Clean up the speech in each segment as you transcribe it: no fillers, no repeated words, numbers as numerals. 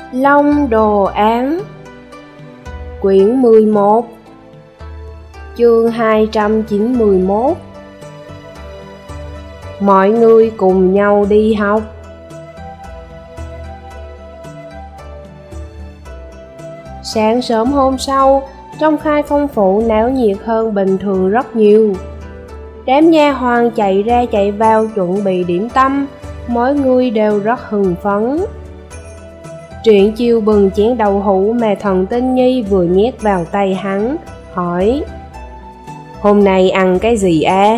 Long Đồ Án Quyển 11 Chương 291 Mọi người cùng nhau đi học. Sáng sớm hôm sau, trong Khai Phong Phủ náo nhiệt hơn bình thường rất nhiều. Đám nha hoàn chạy ra chạy vào chuẩn bị điểm tâm, mỗi người đều rất hưng phấn. Triển Chiêu bừng chén đậu hũ mà Thần Tinh Nhi vừa nhét vào tay hắn, hỏi: Hôm nay ăn cái gì à?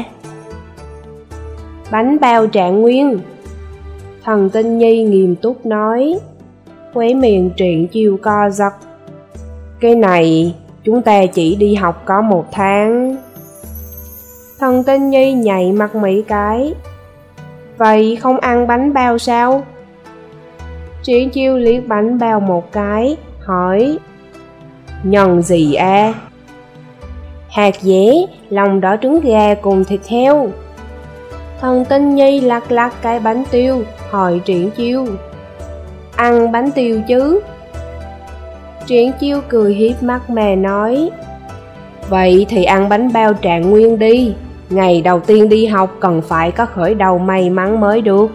Bánh bao Trạng Nguyên. Thần Tinh Nhi nghiêm túc nói. Khóe miệng Triển Chiêu co giật. Cái này chúng ta chỉ đi học có 1 tháng. Thần Tinh Nhi nhảy mặt mấy cái. Vậy không ăn bánh bao sao? Triển Chiêu liếc bánh bao một cái, hỏi: Nhân gì à? Hạt dẻ, lòng đỏ trứng gà cùng thịt heo. Thần Tinh Nhi lắc lắc cái bánh tiêu, hỏi Triển Chiêu: Ăn bánh tiêu chứ? Triển Chiêu cười hiếp mắt mà nói: Vậy thì ăn bánh bao Trạng Nguyên đi. Ngày đầu tiên đi học cần phải có khởi đầu may mắn mới được.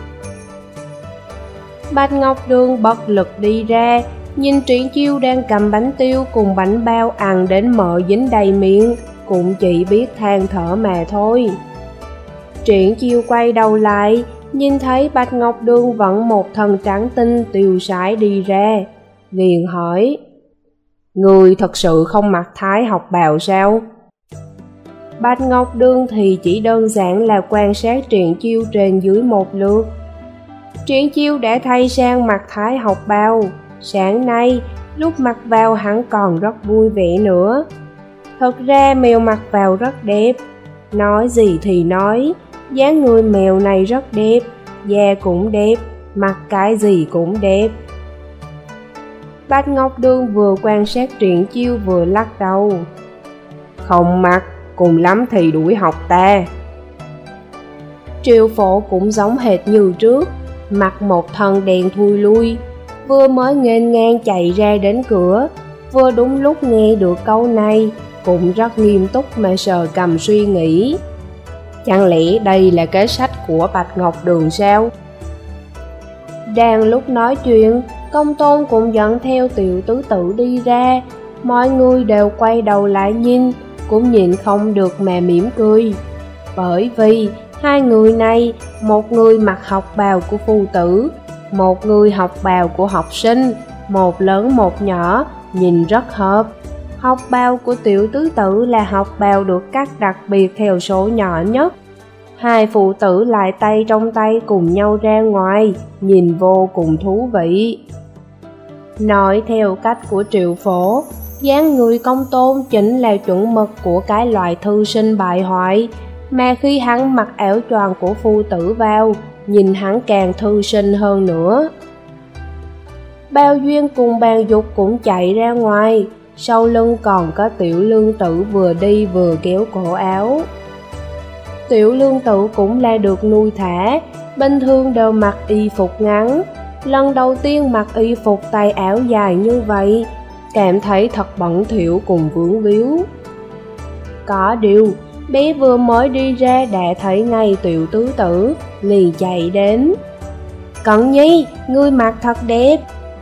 Bạch Ngọc Đường bất lực đi ra, nhìn Triển Chiêu đang cầm bánh tiêu cùng bánh bao ăn đến mỡ dính đầy miệng, cũng chỉ biết than thở mà thôi. Triển Chiêu quay đầu lại, nhìn thấy Bạch Ngọc Đường vẫn một thân trắng tinh tiêu sái đi ra, liền hỏi: Người thật sự không mặc thái học bào sao? Bạch Ngọc Đường thì chỉ đơn giản là quan sát Triển Chiêu trên dưới một lượt. Triển Chiêu đã thay sang mặc thái học bào. Sáng nay, lúc mặc vào hắn còn rất vui vẻ nữa. Thật ra mèo mặc vào rất đẹp. Nói gì thì nói, dáng người mèo này rất đẹp, da cũng đẹp, mặc cái gì cũng đẹp. Bạch Ngọc Đường vừa quan sát Triển Chiêu vừa lắc đầu. Không mặc, cùng lắm thì đuổi học ta. Triệu Phổ cũng giống hệt như trước, mặc một thân đen thui lui, vừa mới nghênh ngang chạy ra đến cửa, vừa đúng lúc nghe được câu này, cũng rất nghiêm túc mà sờ cầm suy nghĩ. Chẳng lẽ đây là kế sách của Bạch Ngọc Đường sao? Đang lúc nói chuyện, Công Tôn cũng dẫn theo Tiểu Tứ Tử đi ra, mọi người đều quay đầu lại nhìn, cũng nhịn không được mà mỉm cười. Bởi vì hai người này, một người mặc học bào của phu tử, một người học bào của học sinh, một lớn một nhỏ, nhìn rất hợp. Học bào của Tiểu Tứ Tử là học bào được cắt đặc biệt theo số nhỏ nhất. Hai phụ tử lại tay trong tay cùng nhau ra ngoài, nhìn vô cùng thú vị. Nói theo cách của Triệu Phổ, dáng người Công Tôn chính là chuẩn mực của cái loại thư sinh bại hoại, mà khi hắn mặc áo choàng của phu tử vào, nhìn hắn càng thư sinh hơn nữa. Bao Duyên cùng Bàn Dục cũng chạy ra ngoài, sau lưng còn có Tiểu Lương Tử vừa đi vừa kéo cổ áo. Tiểu Lương Tử cũng là được nuôi thả, bình thường đều mặc y phục ngắn, lần đầu tiên mặc y phục tay áo dài như vậy, cảm thấy thật bẩn thỉu cùng vướng víu. Có điều, bé vừa mới đi ra đã thấy ngay Tiểu Tứ Tử, liền chạy đến. Cẩn Nhi, ngươi mặc thật đẹp.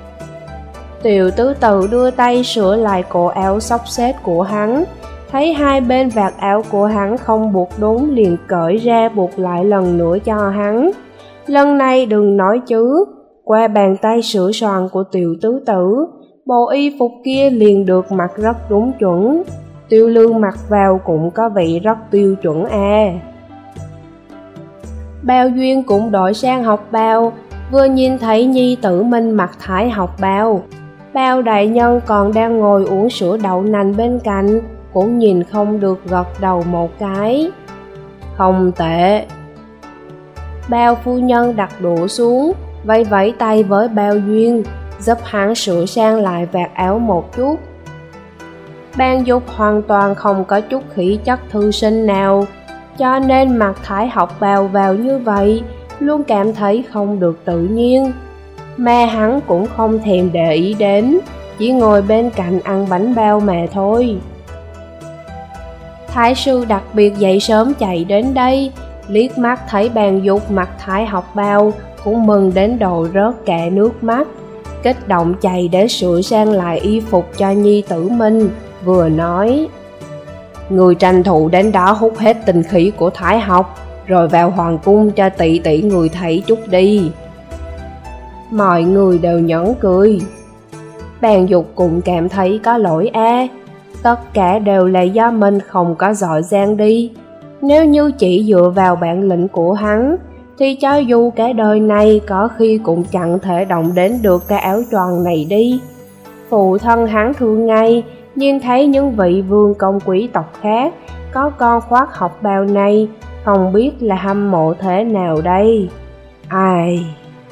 Tiểu Tứ Tử đưa tay sửa lại cổ áo xốc xếch của hắn, thấy hai bên vạt áo của hắn không buộc đúng liền cởi ra buộc lại lần nữa cho hắn. Lần này đừng nói chứ, qua bàn tay sửa soạn của Tiểu Tứ Tử, bộ y phục kia liền được mặc rất đúng chuẩn. Tiêu Lương mặc vào cũng có vị rất tiêu chuẩn à. Bao Duyên cũng đổi sang học bào, vừa nhìn thấy nhi tử mình mặc thái học bào. Bao đại nhân còn đang ngồi uống sữa đậu nành bên cạnh, cũng nhìn không được gật đầu một cái. Không tệ. Bao phu nhân đặt đũa xuống, vẫy vẫy tay với Bao Duyên, giúp hắn sửa sang lại vạt áo một chút. Bàn Dục hoàn toàn không có chút khí chất thư sinh nào, cho nên mặc thái học bào vào như vậy, luôn cảm thấy không được tự nhiên. mà hắn cũng không thèm để ý đến, chỉ ngồi bên cạnh ăn bánh bao mà thôi. Thái sư đặc biệt dậy sớm chạy đến đây, liếc mắt thấy Bàn Dục mặc thái học bào, cũng mừng đến độ rớt cả nước mắt, kích động chạy đến sửa sang lại y phục cho nhi tử mình, vừa nói: người tranh thủ đến đó hút hết tinh khí của Thái học, rồi vào hoàng cung cho tỷ tỷ người thấy chút đi. Mọi người đều nhẫn cười. Bàn Dục cũng cảm thấy có lỗi tất cả đều là do mình không có giỏi giang đi. Nếu như chỉ dựa vào bản lĩnh của hắn, thì cho dù cả đời này có khi cũng chẳng thể động đến được cái áo choàng này đi. Phụ thân hắn thường ngày nhìn thấy những vị vương công quý tộc khác có con khoác học bào này, không biết là hâm mộ thế nào đây. Ai...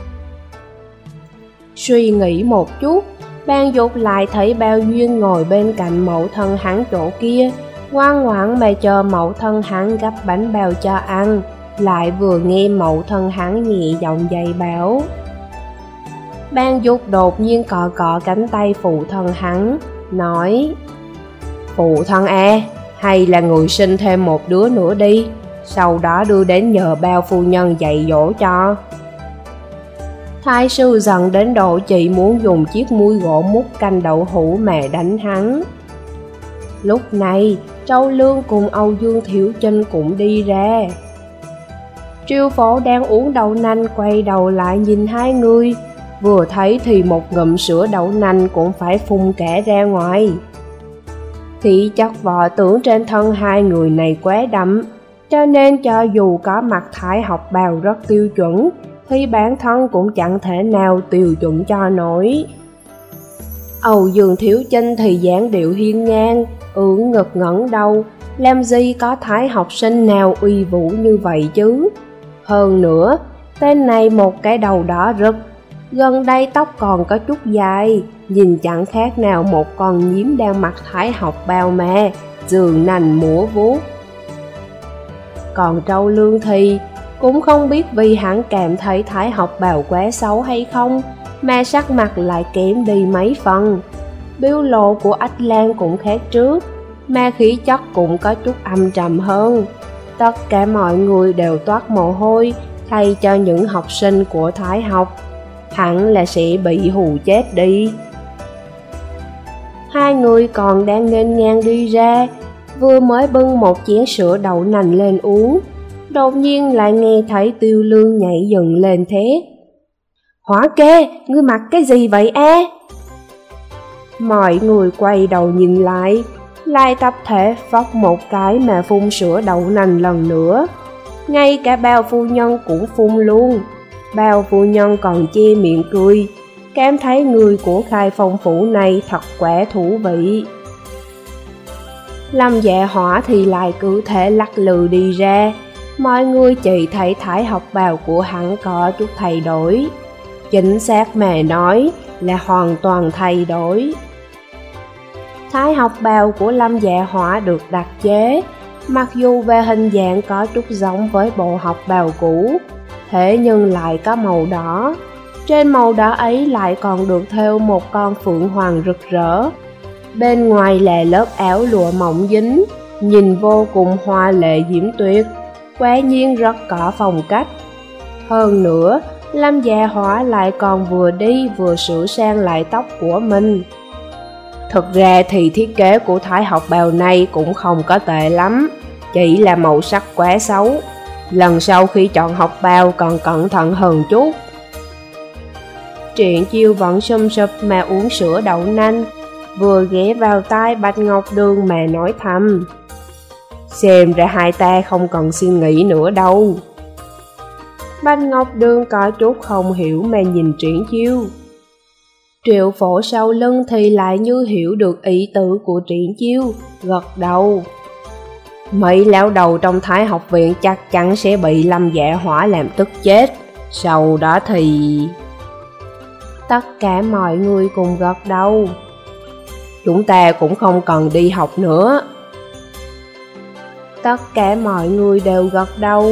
Suy nghĩ một chút, Bàn Dục lại thấy Bao Duyên ngồi bên cạnh mẫu thân hắn chỗ kia, ngoan ngoãn mà chờ mẫu thân hắn gắp bánh bao cho ăn, lại vừa nghe mẫu thân hắn nhẹ giọng dạy bảo. Bàn Dục đột nhiên cọ cọ cánh tay phụ thân hắn, nói: phụ thân hay là người sinh thêm một đứa nữa đi, sau đó đưa đến nhờ Bao phu nhân dạy dỗ cho. Thái sư giận đến độ chỉ muốn dùng chiếc muôi gỗ múc canh đậu hũ mà đánh hắn. Lúc này, Trâu Lương cùng Âu Dương Thiểu Chinh cũng đi ra. Triều Phổ đang uống đậu nành quay đầu lại nhìn hai người, vừa thấy thì một ngụm sữa đậu nành cũng phải phun cả ra ngoài. Thì chất vợ tưởng trên thân hai người này quá đậm, cho nên cho dù có mặt thái học bào rất tiêu chuẩn, thì bản thân cũng chẳng thể nào tiêu chuẩn cho nổi. Âu Dương Thiếu Chinh thì dáng điệu hiên ngang, ưỡn ngực ngẩng đầu, làm gì có thái học sinh nào uy vũ như vậy chứ. Hơn nữa, tên này một cái đầu đỏ rực, gần đây tóc còn có chút dài, nhìn chẳng khác nào một con nhím đang mặc thái học bào mà, giường nành múa vuốt. Còn Trâu Lương thì cũng không biết vì hắn cảm thấy thái học bào quá xấu hay không, mà sắc mặt lại kém đi mấy phần. Biểu lộ của Ách Lan cũng khác trước, mà khí chất cũng có chút âm trầm hơn. Tất cả mọi người đều toát mồ hôi thay cho những học sinh của thái học, hẳn là sẽ bị hù chết đi. Hai người còn đang nghênh ngang đi ra, vừa mới bưng một chén sữa đậu nành lên uống, đột nhiên lại nghe thấy Tiêu Lương nhảy dựng lên thét: Hỏa kê, ngươi mặc cái gì vậy Mọi người quay đầu nhìn lại tập thể phóc một cái mà phun sữa đậu nành lần nữa. Ngay cả Bao phu nhân cũng phun luôn. Bao phu nhân còn che miệng cười, cảm thấy người của Khai Phong phủ này thật quả thú vị. Lâm Dạ Hỏa thì lại cứ thể lắc lư đi ra. Mọi người chỉ thấy thái học bào của hắn có chút thay đổi, chính xác mà nói là hoàn toàn thay đổi. Thái học bào của Lâm Dạ Hỏa được đặc chế, mặc dù về hình dạng có chút giống với bộ học bào cũ, thế nhưng lại có màu đỏ. Trên màu đỏ ấy lại còn được thêu một con phượng hoàng rực rỡ. Bên ngoài là lớp áo lụa mỏng dính, nhìn vô cùng hoa lệ diễm tuyệt, quả nhiên rất có phong cách. Hơn nữa, Lâm Dạ Hỏa lại còn vừa đi vừa sửa sang lại tóc của mình. Thực ra thì thiết kế của thái học bào này cũng không có tệ lắm, chỉ là màu sắc quá xấu. Lần sau khi chọn học bào còn cẩn thận hơn chút. Triển Chiêu vẫn sum sụp mà uống sữa đậu nành, vừa ghé vào tai Bạch Ngọc Đường mà nói thầm: Xem ra hai ta không cần suy nghĩ nữa đâu. Bạch Ngọc Đường có chút không hiểu mà nhìn Triển Chiêu. Triệu Phổ sau lưng thì lại như hiểu được ý tứ của Triển Chiêu, gật đầu. Mấy lão đầu trong Thái học viện chắc chắn sẽ bị Lâm Dạ Hỏa làm tức chết. Sau đó thì... Tất cả mọi người cùng gật đầu. Chúng ta cũng không cần đi học nữa. Tất cả mọi người đều gật đầu,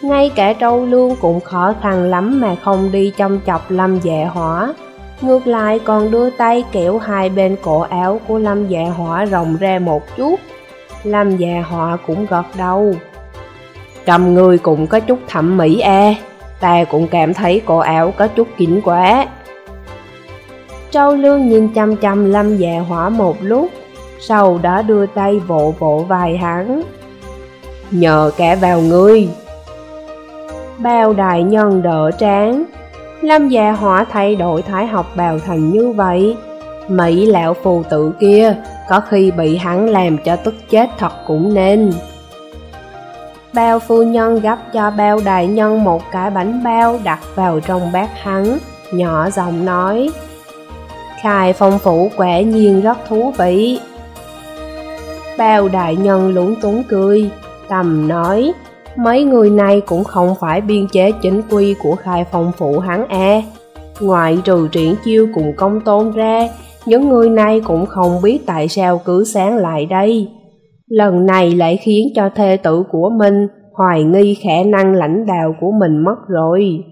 Ngay cả Trâu Lương cũng khó khăn lắm mà không đi châm chọc Lâm Dạ Hỏa, ngược lại còn đưa tay kéo hai bên cổ áo của Lâm Dạ Hỏa rộng ra một chút. Lâm Dạ Hỏa cũng gật đầu. Cầm người cũng có chút thẩm mỹ ta cũng cảm thấy cổ áo có chút kín quá. Trâu Lương nhìn chăm chăm Lâm Dạ Hỏa một lúc, sau đó đưa tay vỗ vỗ vai hắn. Nhờ cả vào ngươi. Bao đại nhân đỡ trán. Lâm Dạ Hỏa thay đổi thái học bào thành như vậy, Mỹ lão phù tử kia có khi bị hắn làm cho tức chết thật cũng nên. Bao phu nhân gấp cho Bao đại nhân một cái bánh bao đặt vào trong bát hắn, nhỏ giọng nói: Khai Phong phủ quả nhiên rất thú vị. Bao đại nhân lúng túng cười, tầm nói: Mấy người này cũng không phải biên chế chính quy của Khai Phong phủ hắn ngoại trừ Triển Chiêu cùng Công Tôn ra, những người này cũng không biết tại sao cứ sáng lại đây. Lần này lại khiến cho thê tử của mình hoài nghi khả năng lãnh đạo của mình mất rồi.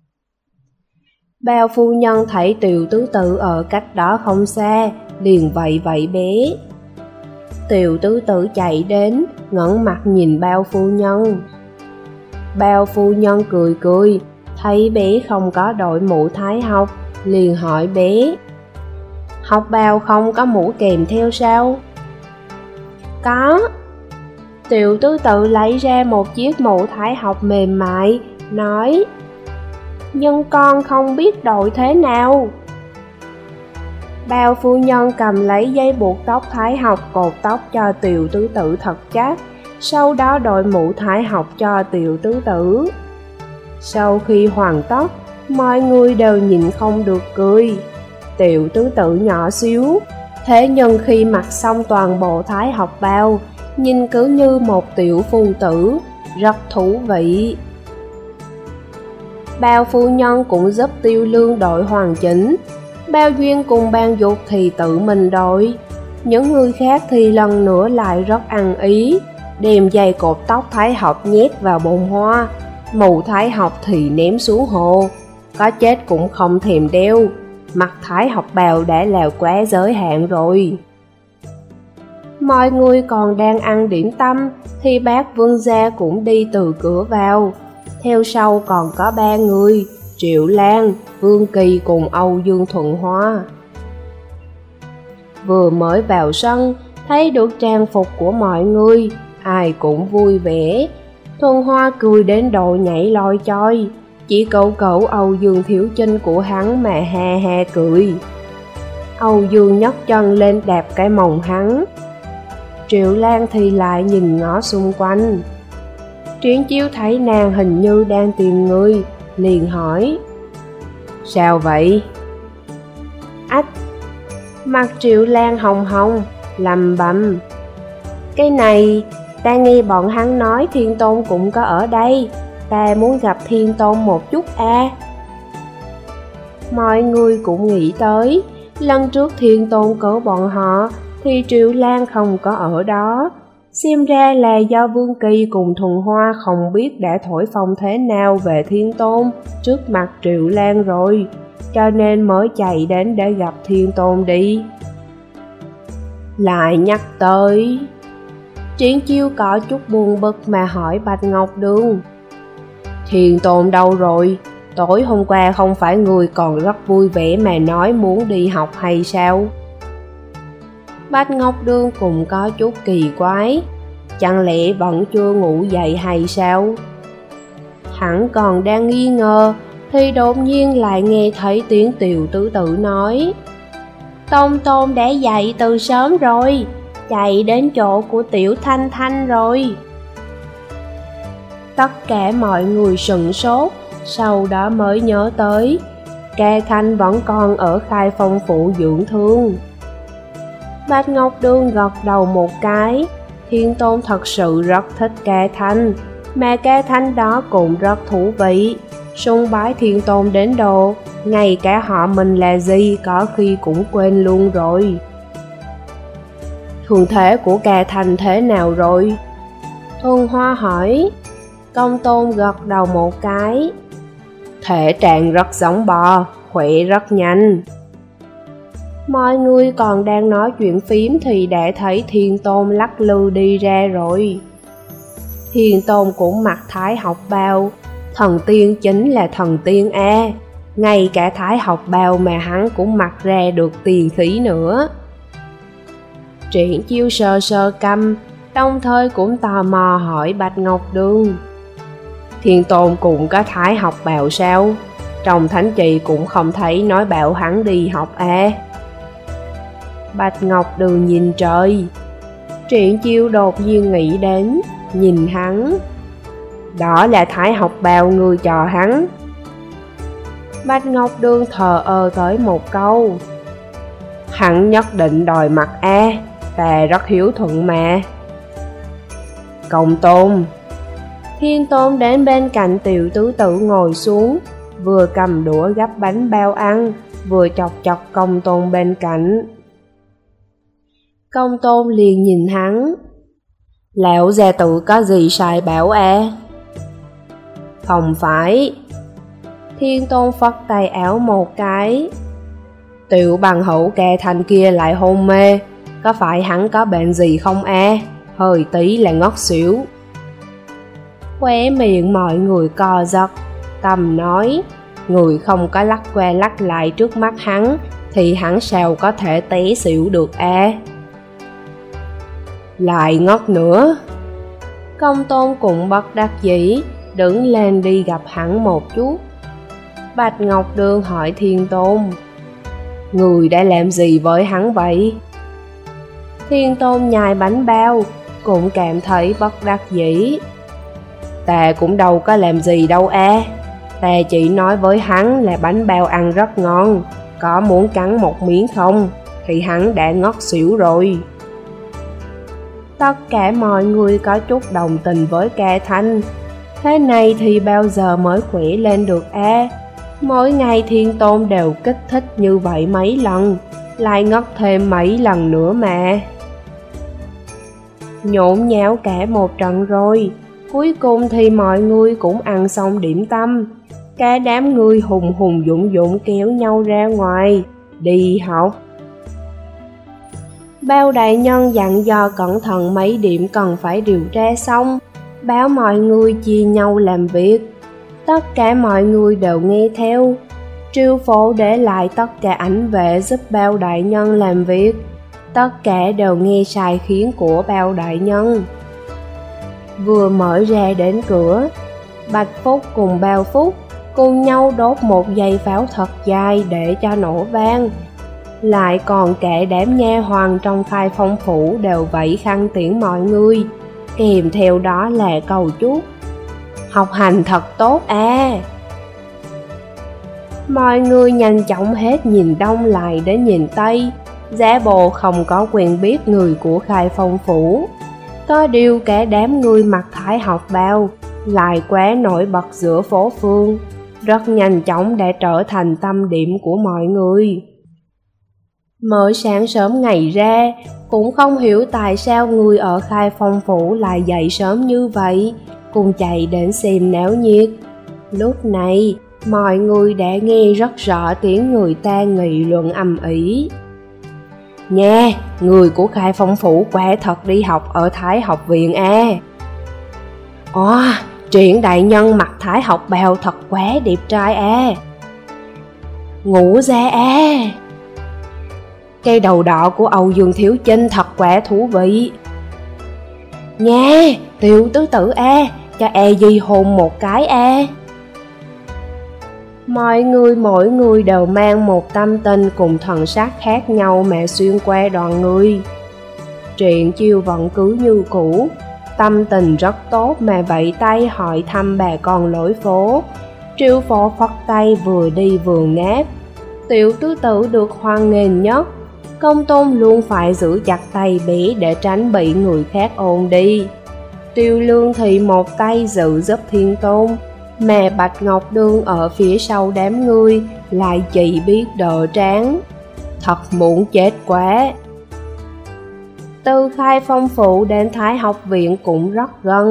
Bao phu nhân thấy Tiều tứ tử ở cách đó không xa, liền vẫy bé. Tiều tứ tử chạy đến, ngẩng mặt nhìn Bao phu nhân. Bao phu nhân cười cười, thấy bé không có đội mũ thái học, liền hỏi bé: Học bào không có mũ kèm theo sao? Có. Tiều tứ tự lấy ra một chiếc mũ thái học mềm mại, nói: Nhưng con không biết đội thế nào. Bao phu nhân cầm lấy dây buộc tóc thái học cột tóc cho Tiều tứ tử thật chắc, sau đó đội mũ thái học cho Tiều tứ tử. Sau khi hoàn tất, mọi người đều nhịn không được cười. Tiều tứ tử nhỏ xíu, thế nhưng khi mặc xong toàn bộ thái học bao, nhìn cứ như một tiểu phu tử, rất thú vị. Bao phu nhân cũng giúp Tiêu Lương đội hoàn chỉnh, Bao Duyên cùng Ban Dục thì tự mình đội. Những người khác thì lần nữa lại rất ăn ý, đem dây cột tóc thái học nhét vào bồn hoa, mũ thái học thì ném xuống hồ, có chết cũng không thèm đeo. Mặc thái học bào đã là quá giới hạn rồi. Mọi người còn đang ăn điểm tâm thì bác Vương gia cũng đi từ cửa vào. Theo sau còn có 3 người: Triệu Lan, Vương Kỳ cùng Âu Dương Thuận Hoa. Vừa mới vào sân, thấy được trang phục của mọi người, ai cũng vui vẻ. Thuận Hoa cười đến độ nhảy loi choi, chỉ cậu Âu Dương Thiếu Chinh của hắn mà ha ha cười. Âu Dương nhấc chân lên đạp cái mông hắn. Triệu Lan thì lại nhìn ngó xung quanh. Triển Chiêu thấy nàng hình như đang tìm người, liền hỏi: Sao vậy? Ách! Mặt Triệu Lan hồng hồng, lầm bầm: Cái này, ta nghe bọn hắn nói Thiên Tôn cũng có ở đây, ta muốn gặp Thiên Tôn một chút Mọi người cũng nghĩ tới, lần trước Thiên Tôn cứu bọn họ thì Triệu Lan không có ở đó. Xem ra là do Vương Kỳ cùng Thuần Hoa không biết đã thổi phồng thế nào về Thiên Tôn trước mặt Triệu Lan rồi, cho nên mới chạy đến để gặp Thiên Tôn đi. Lại nhắc tới, Triển Chiêu có chút buồn bực mà hỏi Bạch Ngọc Đường: Thiên Tôn đâu rồi? Tối hôm qua không phải người còn rất vui vẻ mà nói muốn đi học hay sao? Bạch Ngọc Đường cũng có chút kỳ quái, chẳng lẽ vẫn chưa ngủ dậy hay sao? Hắn còn đang nghi ngờ thì đột nhiên lại nghe thấy tiếng Tiều tứ tử nói: Tôn Tôn đã dậy từ sớm rồi, chạy đến chỗ của Tiểu Thanh Thanh rồi. Tất cả mọi người sửng sốt, sau đó mới nhớ tới Ca Thanh vẫn còn ở Khai Phong phủ dưỡng thương. Bạch Ngọc Đường gật đầu một cái, Thiên Tôn thật sự rất thích Ca Thanh, mà Ca Thanh đó cũng rất thú vị, sùng bái Thiên Tôn đến độ ngay cả họ mình là gì có khi cũng quên luôn rồi. Thường thế của Ca Thanh thế nào rồi? Thuần Hoa hỏi. Công Tôn gật đầu một cái. Thể trạng rất giống bò, khỏe rất nhanh. Mọi người còn đang nói chuyện phím thì đã thấy Thiên Tôn lắc lư đi ra rồi. Thiên Tôn cũng mặc thái học bào, thần tiên chính là thần tiên a. Ngay cả thái học bào mà hắn cũng mặc ra được tiền khí nữa. Triển Chiêu sờ sờ cằm, đồng thời cũng tò mò hỏi Bạch Ngọc Đường. Thiên Tôn cũng có thái học bào sao? Trong thánh trì cũng không thấy nói bảo hắn đi học à? Bạch Ngọc Đường nhìn trời. Triển Chiêu đột nhiên nghĩ đến, nhìn hắn. Đó là thái học bào người cho hắn. Bạch Ngọc Đường thờ ơ tới một câu. Hắn nhất định đòi mặc a, ta rất hiếu thuận mà. Công Tôn. Thiên Tôn đến bên cạnh Tiểu Tứ Tử ngồi xuống, vừa cầm đũa gắp bánh bao ăn, vừa chọc chọc Công Tôn bên cạnh. Công Tôn liền nhìn hắn. Lão gia tử có gì sai bảo à? Không phải. Thiên Tôn phất tay áo một cái. Tiểu bằng hữu kè thành kia lại hôn mê, có phải hắn có bệnh gì không à? Hơi tí là ngất xỉu. Khóe miệng mọi người co giật, Tâm nói, người không có lắc qua lắc lại trước mắt hắn, thì hắn sao có thể té xỉu được à? Lại ngất nữa. Công Tôn cũng bất đắc dĩ, đứng lên đi gặp hắn một chút. Bạch Ngọc Đường hỏi Thiên Tôn, người đã làm gì với hắn vậy? Thiên Tôn nhai bánh bao, cũng cảm thấy bất đắc dĩ. Ta cũng đâu có làm gì đâu à. Ta chỉ nói với hắn là bánh bao ăn rất ngon, có muốn cắn một miếng không? Thì hắn đã ngất xỉu rồi. Tất cả mọi người có chút đồng tình với Ca Thanh. Thế này thì bao giờ mới khỏe lên được à? Mỗi ngày Thiên Tôn đều kích thích như vậy mấy lần, lại ngất thêm mấy lần nữa mà. Nhộn nháo cả một trận rồi, cuối cùng thì mọi người cũng ăn xong điểm tâm. Cả đám người hùng hùng dũng dũng kéo nhau ra ngoài, đi học. Bao đại nhân dặn dò cẩn thận mấy điểm cần phải điều tra xong, báo mọi người chia nhau làm việc. Tất cả mọi người đều nghe theo. Triều Phổ để lại tất cả ảnh vệ giúp Bao đại nhân làm việc. Tất cả đều nghe sai khiến của Bao đại nhân. Vừa mở ra đến cửa, Bạch Phúc cùng Bao Phúc cùng nhau đốt một dây pháo thật dài để cho nổ vang. Lại còn cả đám nha hoàn trong Khai Phong phủ đều vẫy khăn tiễn mọi người, kèm theo đó là cầu chúc học hành thật tốt à. Mọi người nhanh chóng hết nhìn đông lại đến nhìn tây, giả bộ không có quen biết người của Khai Phong phủ. Có điều cả đám người mặc thái học bào lại quá nổi bật giữa phố phường, rất nhanh chóng đã trở thành tâm điểm của mọi người. Mới sáng sớm ngày ra, cũng không hiểu tại sao người ở Khai Phong phủ lại dậy sớm như vậy, cùng chạy đến xem náo nhiệt. Lúc này, mọi người đã nghe rất rõ tiếng người ta nghị luận ầm ĩ. Nha, người của Khai Phong phủ quả thật đi học ở Thái học viện à. Ồ, Triển đại nhân mặc thái học bào thật quá đẹp trai à. Ngũ gia à. Cây đầu đỏ của Âu Dương Thiếu Chinh thật quá thú vị. Nha, Tiểu Tứ Tử à, cho Di hôn một cái à. Mỗi người đều mang một tâm tình cùng thần sắc khác nhau mà xuyên qua đoàn người. Triển Chiêu vẫn cứ như cũ, tâm tình rất tốt mà vẫy tay hỏi thăm bà con lối phố. Triều Phổ phất tay vừa đi vừa ngáp. Tiểu Tứ Tử được hoan nghênh nhất, Công Tôn luôn phải giữ chặt tay bé để tránh bị người khác ôm đi. Tiêu Lương thì một tay giữ giúp Thiên Tôn, mà Bạch Ngọc Đường ở phía sau đám người lại chỉ biết đỡ tráng. Thật muốn chết quá. Từ Khai Phong phủ đến Thái học viện cũng rất gần,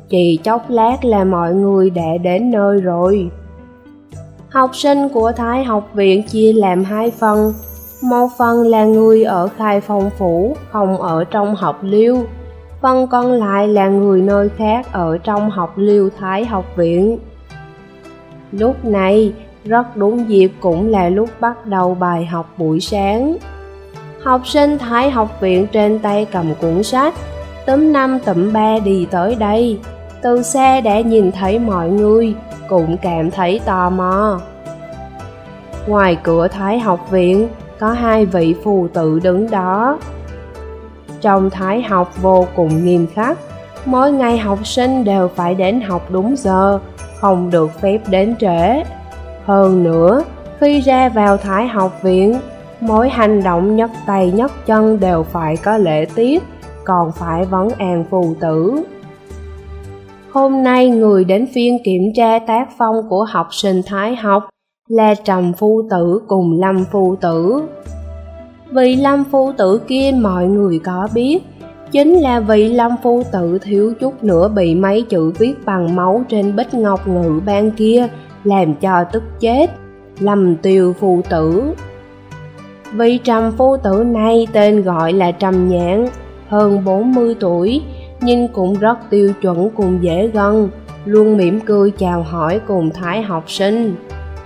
chỉ chốc lát là mọi người đã đến nơi rồi. Học sinh của Thái học viện chia làm hai phần. Một phần là người ở Khai Phong Phủ, không ở trong học liêu. Phần còn lại là người nơi khác ở trong học liêu Thái học viện. Lúc này, rất đúng dịp cũng là lúc bắt đầu bài học buổi sáng. Học sinh Thái học viện trên tay cầm cuốn sách, túm 5 túm 3 đi tới đây. Từ xa đã nhìn thấy mọi người, cũng cảm thấy tò mò. Ngoài cửa Thái học viện, có 2 vị phù tử đứng đó. Trong Thái học vô cùng nghiêm khắc, mỗi ngày học sinh đều phải đến học đúng giờ, không được phép đến trễ. Hơn nữa, khi ra vào Thái học viện, mỗi hành động nhấc tay nhấc chân đều phải có lễ tiết, còn phải vấn an phù tử. Hôm nay người đến phiên kiểm tra tác phong của học sinh Thái học là Trầm phu tử cùng Lâm phu tử. Vị Lâm phu tử kia mọi người có biết, chính là vị Lâm phu tử thiếu chút nữa bị mấy chữ viết bằng máu trên bích ngọc ngự ban kia làm cho tức chết, Lâm Tiêu phu tử. Vị Trầm phu tử này tên gọi là Trầm Nhạn, hơn 40 tuổi, nhưng cũng rất tiêu chuẩn cùng dễ gần, luôn mỉm cười chào hỏi cùng Thái học sinh.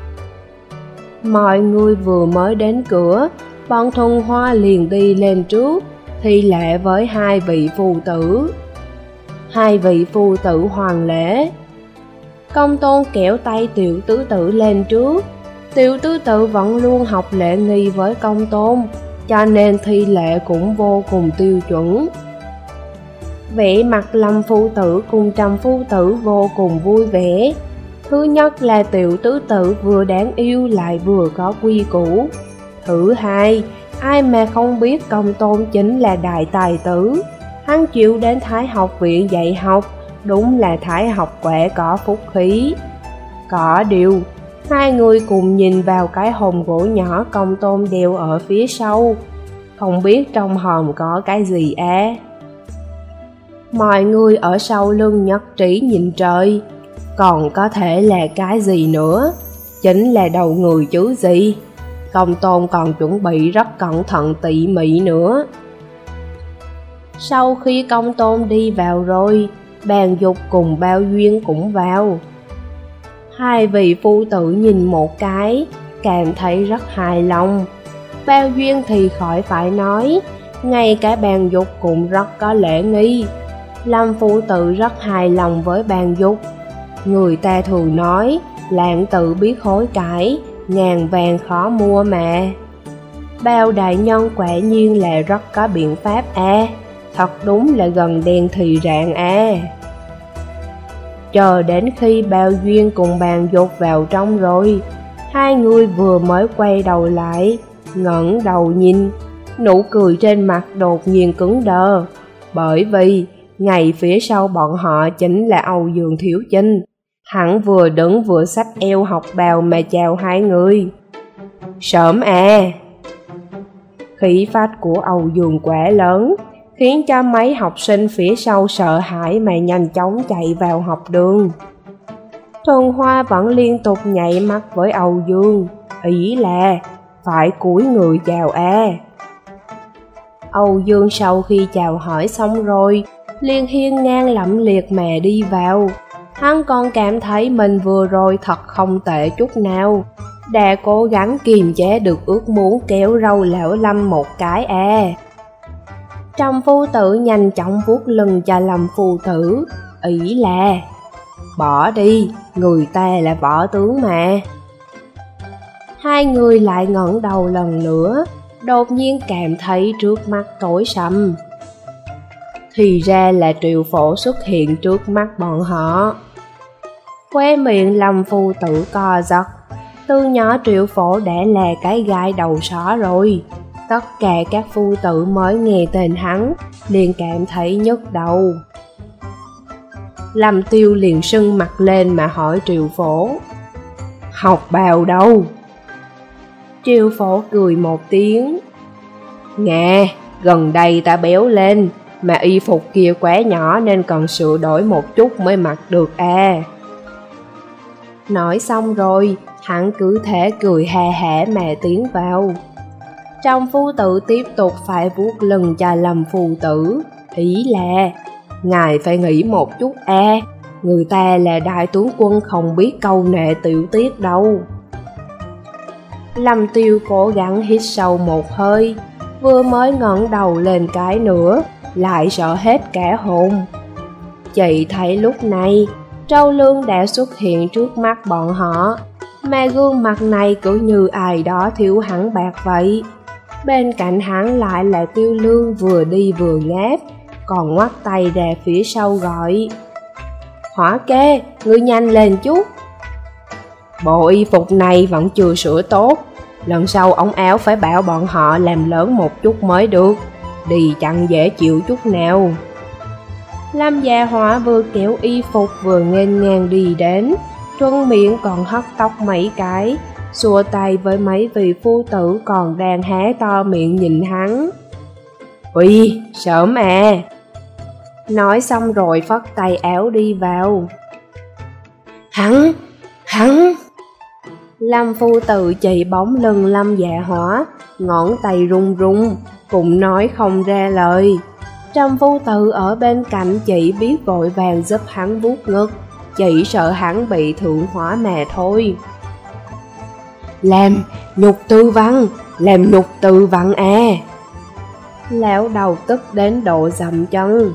Mọi người vừa mới đến cửa, bọn Thuần Hoa liền đi lên trước, thi lễ với 2 vị phù tử. 2 vị phù tử hoàn lễ. Công tôn kéo tay Tiểu tứ tử lên trước. Tiểu tứ tử vẫn luôn học lễ nghi với công tôn, cho nên thi lễ cũng vô cùng tiêu chuẩn. Vẻ mặt Lâm phu tử cùng Trầm phu tử vô cùng vui vẻ. Thứ nhất là Tiểu tứ tử vừa đáng yêu lại vừa có quy củ. Thứ hai, ai mà không biết công tôn chính là đại tài tử. Hắn chịu đến Thái học viện dạy học, đúng là Thái học quả có phúc khí. Có điều, 2 người cùng nhìn vào cái hòm gỗ nhỏ công tôn đeo ở phía sau. Không biết trong hòm có cái gì à? Mọi người ở sau lưng nhất trí nhìn trời. Còn có thể là cái gì nữa? Chính là đầu người chứ gì. Công tôn còn chuẩn bị rất cẩn thận tỉ mỉ nữa. Sau khi công tôn đi vào rồi, Bàn Dục cùng Bao Duyên cũng vào. 2 vị phu tử nhìn một cái, cảm thấy rất hài lòng. Bao Duyên thì khỏi phải nói, ngay cả Bàn Dục cũng rất có lễ nghi. Lâm phu tử rất hài lòng với Bàn Dục. Người ta thường nói, lạng tự biết hối cải, ngàn vàng khó mua mà. Bao đại nhân quả nhiên là rất có biện pháp à, thật đúng là gần đen thì rạng à. Chờ đến khi Bao Duyên cùng Bàn Dục vào trong rồi, 2 người vừa mới quay đầu lại, ngẩng đầu nhìn, nụ cười trên mặt đột nhiên cứng đờ, bởi vì ngay phía sau bọn họ chính là Âu Dương Thiếu Chinh. Hắn vừa đứng vừa xách eo học bào mà chào 2 người. Sớm à. Khí phách của Âu Dương quá lớn, khiến cho mấy học sinh phía sau sợ hãi mà nhanh chóng chạy vào học đường. Thuần Hoa vẫn liên tục nhảy mắt với Âu Dương, ý là phải cúi người chào à. Âu Dương sau khi chào hỏi xong rồi, liền hiên ngang lẫm liệt mà đi vào. Hắn còn cảm thấy mình vừa rồi thật không tệ chút nào, đã cố gắng kiềm chế được ước muốn kéo râu lão Lâm một cái à. Trầm phu tử nhanh chóng vuốt lưng cho Lâm phu tử, ý là bỏ đi, người ta là võ tướng mà. 2 người lại ngẩng đầu lần nữa, đột nhiên cảm thấy trước mắt tối sầm. Thì ra là Triệu Phổ xuất hiện trước mắt bọn họ. Khóe miệng Lâm phu tử co giật, từ nhỏ Triệu Phổ đã là cái gai đầu sỏ rồi. Tất cả các phu tử mới nghe tên hắn liền cảm thấy nhức đầu. Lâm Tiêu liền sưng mặt lên mà hỏi Triệu Phổ, học bào đâu? Triệu Phổ cười một tiếng, Nghe, gần đây ta béo lên, mà y phục kia quá nhỏ nên cần sửa đổi một chút mới mặc được à. Nói xong rồi, hắn cứ thế cười ha hả mà tiến vào. Trong phu tử tiếp tục phải vuốt lưng cho Lâm phu tử, ý là ngài phải nghĩ một chút à, người ta là đại tướng quân không biết câu nệ tiểu tiết đâu. Lâm Tiêu cố gắng hít sâu một hơi, vừa mới ngẩng đầu lên cái nữa, lại sợ hết cả hồn. Chị thấy lúc này, Trâu Lương đã xuất hiện trước mắt bọn họ, mà gương mặt này cứ như ai đó thiếu hắn bạc vậy. Bên cạnh hắn lại là Tiêu Lương vừa đi vừa ngáp, còn ngoắt tay ra phía sau gọi: Hỏa kê, ngươi nhanh lên chút. Bộ y phục này vẫn chưa sửa tốt, lần sau ống áo phải bảo bọn họ làm lớn một chút mới được, đi chẳng dễ chịu chút nào. Lâm Dạ Hỏa vừa kéo y phục vừa nghênh ngang đi đến, truân miệng còn hất tóc mấy cái, xua tay với mấy vị phu tử còn đang há to miệng nhìn hắn. Ui, sớm à. Nói xong rồi phất tay áo đi vào. Hắn. Lâm phu tử chỉ bóng lưng Lâm Dạ Hỏa, ngón tay run run, cũng nói không ra lời. Trầm phu tử ở bên cạnh chỉ biết vội vàng giúp hắn vuốt ngực, chỉ sợ hắn bị thượng hỏa mà thôi. Làm nhục tư văn à. Lão đầu tức đến độ dậm chân.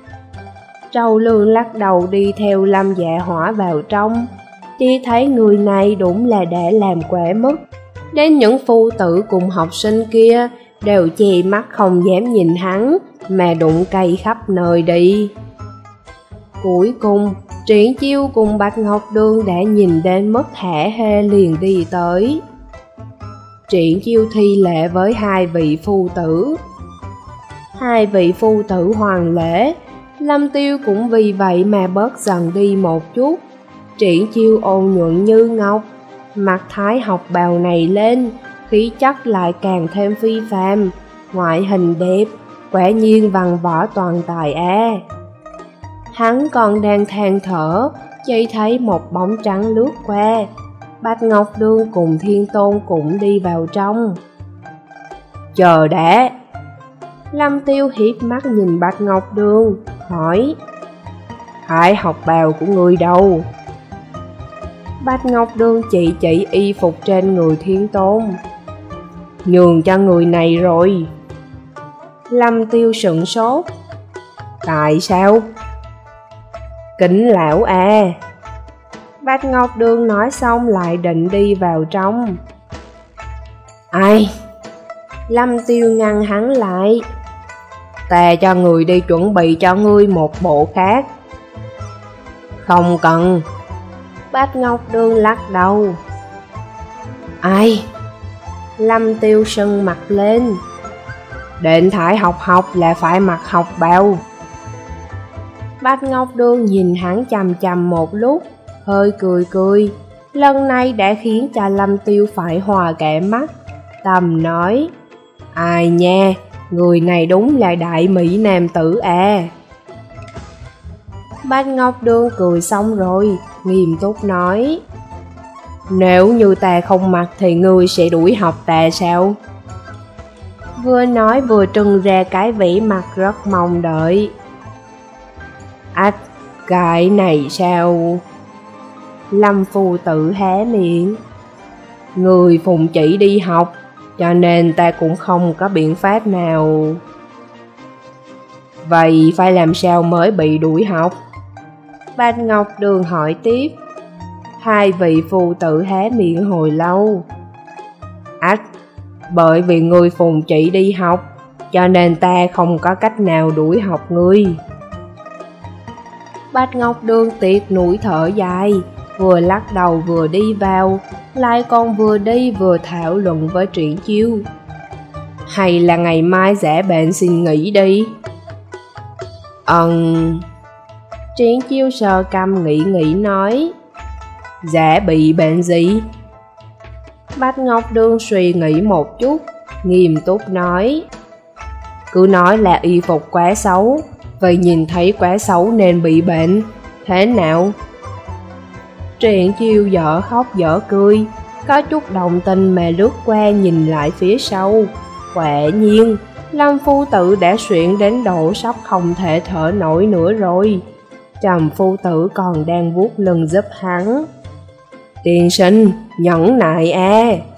Trâu Lương lắc đầu đi theo Lâm Dạ Hỏa vào trong, chỉ thấy người này đúng là đã làm quá mức, đến những phu tử cùng học sinh kia đều che mắt không dám nhìn hắn, mà đụng cây khắp nơi đi. Cuối cùng, Triển Chiêu cùng Bạch Ngọc Đường đã nhìn đến mức hả hê liền đi tới. Triển Chiêu thi lễ với hai vị phu tử. Hai vị phu tử hoàn lễ, Lâm Tiêu cũng vì vậy mà bớt dần đi một chút. Triển Chiêu ôn nhuận như ngọc, mặc thái học bào này lên, khí chất lại càng thêm phi phàm, ngoại hình đẹp, quả nhiên văn võ toàn tài à. Hắn còn đang than thở, chỉ thấy một bóng trắng lướt qua. Bạch Ngọc Đường cùng Thiên Tôn cũng đi vào trong. Chờ đã. Lâm Tiêu hiếp mắt nhìn Bạch Ngọc Đường, hỏi: Thái học bào của người đâu? Bạch Ngọc Đường chỉ y phục trên người Thiên Tôn. Nhường cho người này rồi. Lâm Tiêu sửng sốt. Tại sao? Kính lão à. Bạch Ngọc Đường nói xong lại định đi vào trong. Ai? Lâm Tiêu ngăn hắn lại. Ta cho người đi chuẩn bị cho ngươi một bộ khác. Không cần. Bạch Ngọc Đường lắc đầu. Ai? Lâm Tiêu sưng mặt lên. Định Thái học là phải mặc học bào. Bạch Ngọc Đường nhìn hắn chằm chằm một lúc, hơi cười. Lần này đã khiến cho Lâm Tiêu phải hòa cả mắt. Tầm nói: Ai nha, người này đúng là đại mỹ nam tử à. Bạch Ngọc Đường cười xong rồi, nghiêm túc nói: Nếu như ta không mặc thì ngươi sẽ đuổi học ta sao? Vừa nói vừa trưng ra cái vẻ mặt rất mong đợi. Ách, cái này sao? Lâm phu tử hé miệng. Người phụng chỉ đi học, cho nên ta cũng không có biện pháp nào. Vậy phải làm sao mới bị đuổi học? Bạch Ngọc Đường hỏi tiếp. Hai vị phu tử hé miệng hồi lâu. Ách, bởi vì ngươi phụng chỉ đi học, cho nên ta không có cách nào đuổi học ngươi. Bạch Ngọc Đường tiếc nuối thở dài, vừa lắc đầu vừa đi vào, lại còn vừa đi vừa thảo luận với Triển Chiêu. Hay là ngày mai giả bệnh xin nghỉ đi? Triển Chiêu sờ cằm nghĩ nói. Giả bị bệnh gì? Bạch Ngọc Đường suy nghĩ một chút, nghiêm túc nói. cứ nói là y phục quá xấu, vì nhìn thấy quá xấu nên bị bệnh. Thế nào? Triển Chiêu dở khóc dở cười, có chút đồng tình mà lướt qua nhìn lại phía sau. Quả nhiên, Lâm phu tử đã suyễn đến độ sắp không thể thở nổi nữa rồi. Trầm phu tử còn đang vuốt lưng giúp hắn. Tiên sinh, nhẫn nại à,